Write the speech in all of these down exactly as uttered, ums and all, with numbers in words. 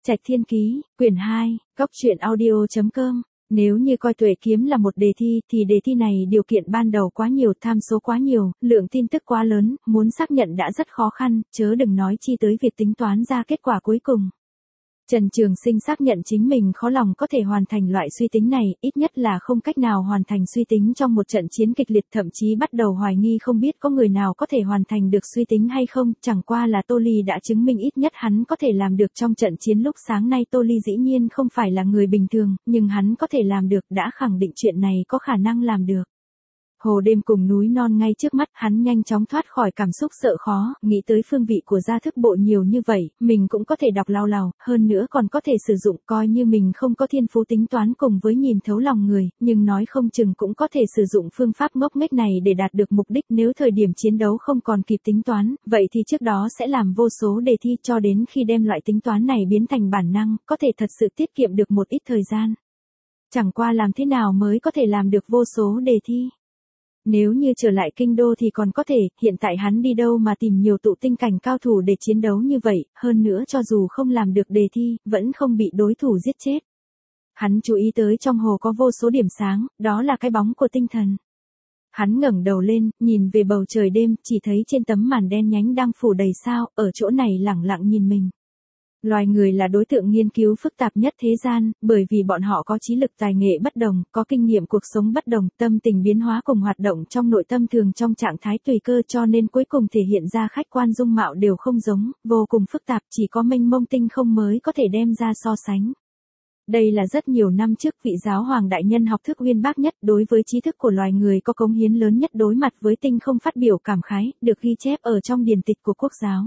Trạch Thiên Ký, quyển hai, góc truyện audio chấm com. Nếu như coi Tuệ Kiếm là một đề thi thì đề thi này điều kiện ban đầu quá nhiều, tham số quá nhiều, lượng tin tức quá lớn, muốn xác nhận đã rất khó khăn, chớ đừng nói chi tới việc tính toán ra kết quả cuối cùng. Trần Trường Sinh xác nhận chính mình khó lòng có thể hoàn thành loại suy tính này, ít nhất là không cách nào hoàn thành suy tính trong một trận chiến kịch liệt, thậm chí bắt đầu hoài nghi không biết có người nào có thể hoàn thành được suy tính hay không, chẳng qua là Tô Ly đã chứng minh ít nhất hắn có thể làm được trong trận chiến lúc sáng nay. Tô Ly dĩ nhiên không phải là người bình thường, nhưng hắn có thể làm được đã khẳng định chuyện này có khả năng làm được. Hồ đêm cùng núi non ngay trước mắt, hắn nhanh chóng thoát khỏi cảm xúc sợ khó, nghĩ tới phương vị của gia thức bộ nhiều như vậy, mình cũng có thể đọc lao lào, hơn nữa còn có thể sử dụng, coi như mình không có thiên phú tính toán cùng với nhìn thấu lòng người, nhưng nói không chừng cũng có thể sử dụng phương pháp ngốc nghếch này để đạt được mục đích. Nếu thời điểm chiến đấu không còn kịp tính toán, vậy thì trước đó sẽ làm vô số đề thi cho đến khi đem loại tính toán này biến thành bản năng, có thể thật sự tiết kiệm được một ít thời gian. Chẳng qua làm thế nào mới có thể làm được vô số đề thi? Nếu như trở lại kinh đô thì còn có thể, hiện tại hắn đi đâu mà tìm nhiều tụ tinh cảnh cao thủ để chiến đấu như vậy, hơn nữa cho dù không làm được đề thi, vẫn không bị đối thủ giết chết. Hắn chú ý tới trong hồ có vô số điểm sáng, đó là cái bóng của tinh thần. Hắn ngẩng đầu lên, nhìn về bầu trời đêm, chỉ thấy trên tấm màn đen nhánh đang phủ đầy sao, ở chỗ này lẳng lặng nhìn mình. Loài người là đối tượng nghiên cứu phức tạp nhất thế gian, bởi vì bọn họ có trí lực tài nghệ bất đồng, có kinh nghiệm cuộc sống bất đồng, tâm tình biến hóa cùng hoạt động trong nội tâm thường trong trạng thái tùy cơ, cho nên cuối cùng thể hiện ra khách quan dung mạo đều không giống, vô cùng phức tạp, chỉ có mênh mông tinh không mới có thể đem ra so sánh. Đây là rất nhiều năm trước vị giáo hoàng đại nhân học thức uyên bác nhất, đối với trí thức của loài người có cống hiến lớn nhất đối mặt với tinh không phát biểu cảm khái, được ghi chép ở trong điển tịch của quốc giáo.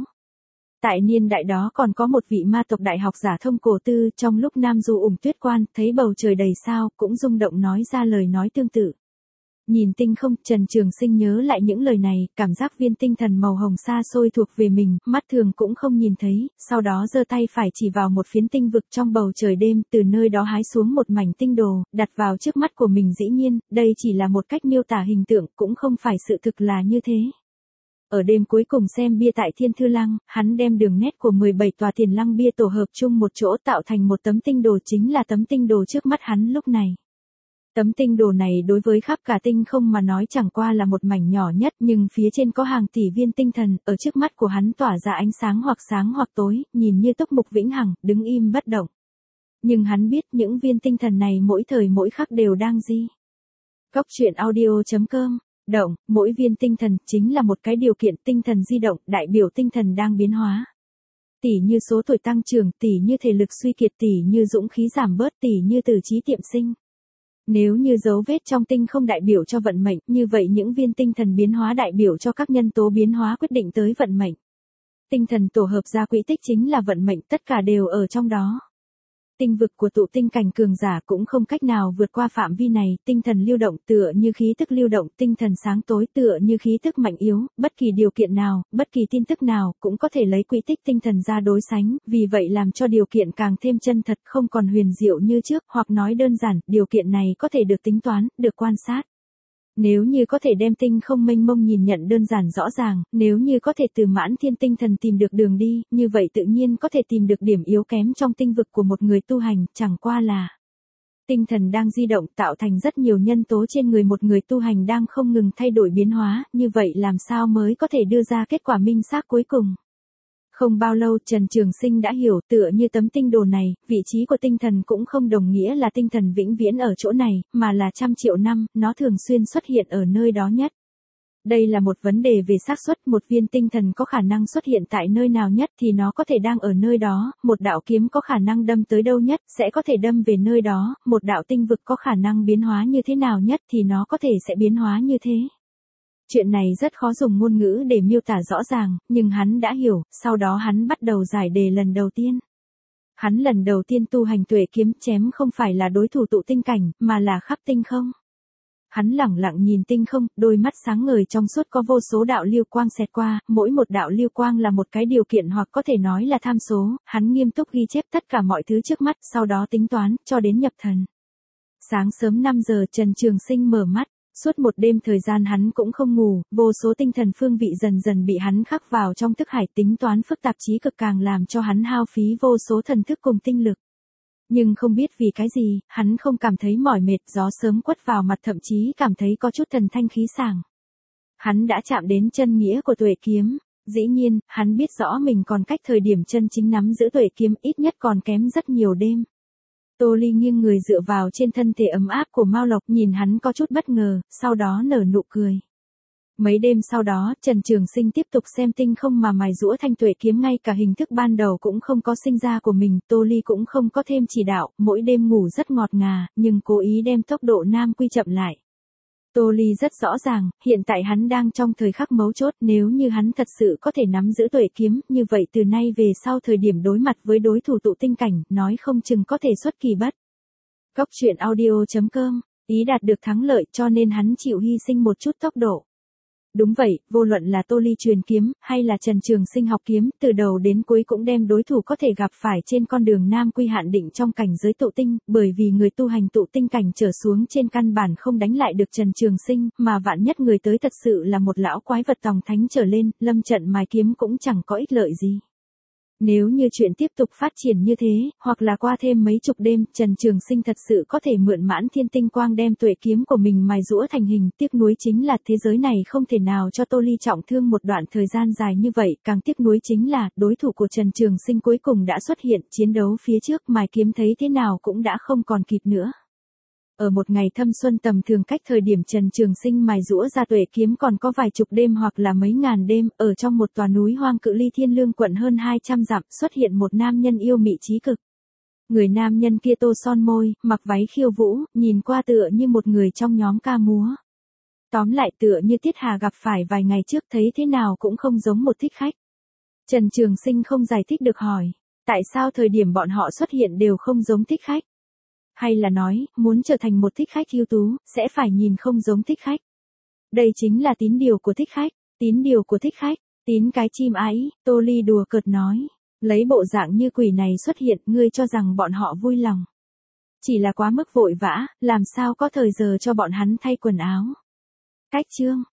Tại niên đại đó còn có một vị ma tộc đại học giả thông cổ tư, trong lúc Nam Du ủng tuyết quan, thấy bầu trời đầy sao, cũng rung động nói ra lời nói tương tự. Nhìn tinh không, Trần Trường Sinh nhớ lại những lời này, cảm giác viên tinh thần màu hồng xa xôi thuộc về mình, mắt thường cũng không nhìn thấy, sau đó giơ tay phải chỉ vào một phiến tinh vực trong bầu trời đêm, từ nơi đó hái xuống một mảnh tinh đồ, đặt vào trước mắt của mình. Dĩ nhiên, đây chỉ là một cách miêu tả hình tượng, cũng không phải sự thực là như thế. Ở đêm cuối cùng xem bia tại Thiên Thư Lăng, hắn đem đường nét của mười bảy tòa Tiền Lăng bia tổ hợp chung một chỗ tạo thành một tấm tinh đồ, chính là tấm tinh đồ trước mắt hắn lúc này. Tấm tinh đồ này đối với khắp cả tinh không mà nói chẳng qua là một mảnh nhỏ nhất, nhưng phía trên có hàng tỷ viên tinh thần, ở trước mắt của hắn tỏa ra ánh sáng hoặc sáng hoặc tối, nhìn như túc mục vĩnh hằng, đứng im bất động. Nhưng hắn biết những viên tinh thần này mỗi thời mỗi khắc đều đang di. Góc truyện audio chấm com. Động, mỗi viên tinh thần chính là một cái điều kiện, tinh thần di động, đại biểu tinh thần đang biến hóa. Tỷ như số tuổi tăng trưởng, tỷ như thể lực suy kiệt, tỷ như dũng khí giảm bớt, tỷ như từ trí tiệm sinh. Nếu như dấu vết trong tinh không đại biểu cho vận mệnh, như vậy những viên tinh thần biến hóa đại biểu cho các nhân tố biến hóa quyết định tới vận mệnh. Tinh thần tổ hợp ra quỹ tích chính là vận mệnh, tất cả đều ở trong đó. Tinh vực của tụ tinh cảnh cường giả cũng không cách nào vượt qua phạm vi này, tinh thần lưu động tựa như khí tức lưu động, tinh thần sáng tối tựa như khí tức mạnh yếu, bất kỳ điều kiện nào, bất kỳ tin tức nào, cũng có thể lấy quỹ tích tinh thần ra đối sánh, vì vậy làm cho điều kiện càng thêm chân thật, không còn huyền diệu như trước, hoặc nói đơn giản, điều kiện này có thể được tính toán, được quan sát. Nếu như có thể đem tinh không mênh mông nhìn nhận đơn giản rõ ràng, nếu như có thể từ mãn thiên tinh thần tìm được đường đi, như vậy tự nhiên có thể tìm được điểm yếu kém trong tinh vực của một người tu hành, chẳng qua là tinh thần đang di động tạo thành rất nhiều nhân tố trên người một người tu hành đang không ngừng thay đổi biến hóa, như vậy làm sao mới có thể đưa ra kết quả minh xác cuối cùng. Không bao lâu Trần Trường Sinh đã hiểu, tựa như tấm tinh đồ này, vị trí của tinh thần cũng không đồng nghĩa là tinh thần vĩnh viễn ở chỗ này, mà là trăm triệu năm, nó thường xuyên xuất hiện ở nơi đó nhất. Đây là một vấn đề về xác suất, một viên tinh thần có khả năng xuất hiện tại nơi nào nhất thì nó có thể đang ở nơi đó, một đạo kiếm có khả năng đâm tới đâu nhất, sẽ có thể đâm về nơi đó, một đạo tinh vực có khả năng biến hóa như thế nào nhất thì nó có thể sẽ biến hóa như thế. Chuyện này rất khó dùng ngôn ngữ để miêu tả rõ ràng, nhưng hắn đã hiểu, sau đó hắn bắt đầu giải đề lần đầu tiên. Hắn lần đầu tiên tu hành tuệ kiếm chém không phải là đối thủ tụ tinh cảnh, mà là khắp tinh không. Hắn lẳng lặng nhìn tinh không, đôi mắt sáng ngời trong suốt có vô số đạo lưu quang xẹt qua, mỗi một đạo lưu quang là một cái điều kiện hoặc có thể nói là tham số, hắn nghiêm túc ghi chép tất cả mọi thứ trước mắt, sau đó tính toán, cho đến nhập thần. Sáng sớm năm giờ Trần Trường Sinh mở mắt. Suốt một đêm thời gian hắn cũng không ngủ, vô số tinh thần phương vị dần dần bị hắn khắc vào trong thức hải, tính toán phức tạp trí cực càng làm cho hắn hao phí vô số thần thức cùng tinh lực. Nhưng không biết vì cái gì, hắn không cảm thấy mỏi mệt, gió sớm quất vào mặt thậm chí cảm thấy có chút thần thanh khí sảng. Hắn đã chạm đến chân nghĩa của tuệ kiếm. Dĩ nhiên, hắn biết rõ mình còn cách thời điểm chân chính nắm giữ tuệ kiếm ít nhất còn kém rất nhiều đêm. Tô Ly nghiêng người dựa vào trên thân thể ấm áp của Mao Lộc, nhìn hắn có chút bất ngờ, sau đó nở nụ cười. Mấy đêm sau đó, Trần Trường Sinh tiếp tục xem tinh không mà mài giũa thanh tuệ kiếm, ngay cả hình thức ban đầu cũng không có sinh ra của mình, Tô Ly cũng không có thêm chỉ đạo, mỗi đêm ngủ rất ngọt ngà, nhưng cố ý đem tốc độ nam quy chậm lại. Tô Ly rất rõ ràng, hiện tại hắn đang trong thời khắc mấu chốt, nếu như hắn thật sự có thể nắm giữ tuệ kiếm, như vậy từ nay về sau thời điểm đối mặt với đối thủ tụ tinh cảnh, nói không chừng có thể xuất kỳ bất. Cốc truyện audio chấm com, ý đạt được thắng lợi cho nên hắn chịu hy sinh một chút tốc độ. Đúng vậy, vô luận là Tô Ly truyền kiếm, hay là Trần Trường Sinh học kiếm, từ đầu đến cuối cũng đem đối thủ có thể gặp phải trên con đường nam quy hạn định trong cảnh giới tụ tinh, bởi vì người tu hành tụ tinh cảnh trở xuống trên căn bản không đánh lại được Trần Trường Sinh, mà vạn nhất người tới thật sự là một lão quái vật tòng thánh trở lên, lâm trận mài kiếm cũng chẳng có ích lợi gì. Nếu như chuyện tiếp tục phát triển như thế, hoặc là qua thêm mấy chục đêm, Trần Trường Sinh thật sự có thể mượn mãn thiên tinh quang đem tuệ kiếm của mình mài giũa thành hình, tiếc nuối chính là thế giới này không thể nào cho Tô Ly trọng thương một đoạn thời gian dài như vậy, càng tiếc nuối chính là, đối thủ của Trần Trường Sinh cuối cùng đã xuất hiện, chiến đấu phía trước mài kiếm thấy thế nào cũng đã không còn kịp nữa. Ở một ngày thâm xuân tầm thường, cách thời điểm Trần Trường Sinh mài giũa ra tuệ kiếm còn có vài chục đêm hoặc là mấy ngàn đêm, ở trong một tòa núi hoang cự ly Thiên Lương quận hơn hai trăm dặm, xuất hiện một nam nhân yêu mị trí cực. Người nam nhân kia tô son môi, mặc váy khiêu vũ, nhìn qua tựa như một người trong nhóm ca múa. Tóm lại tựa như Tiết Hà gặp phải vài ngày trước, thấy thế nào cũng không giống một thích khách. Trần Trường Sinh không giải thích được hỏi, tại sao thời điểm bọn họ xuất hiện đều không giống thích khách? Hay là nói, muốn trở thành một thích khách ưu tú, sẽ phải nhìn không giống thích khách. Đây chính là tín điều của thích khách, tín điều của thích khách, tín cái chim ái, Tô Ly đùa cợt nói. Lấy bộ dạng như quỷ này xuất hiện, ngươi cho rằng bọn họ vui lòng. Chỉ là quá mức vội vã, làm sao có thời giờ cho bọn hắn thay quần áo. Cách chương.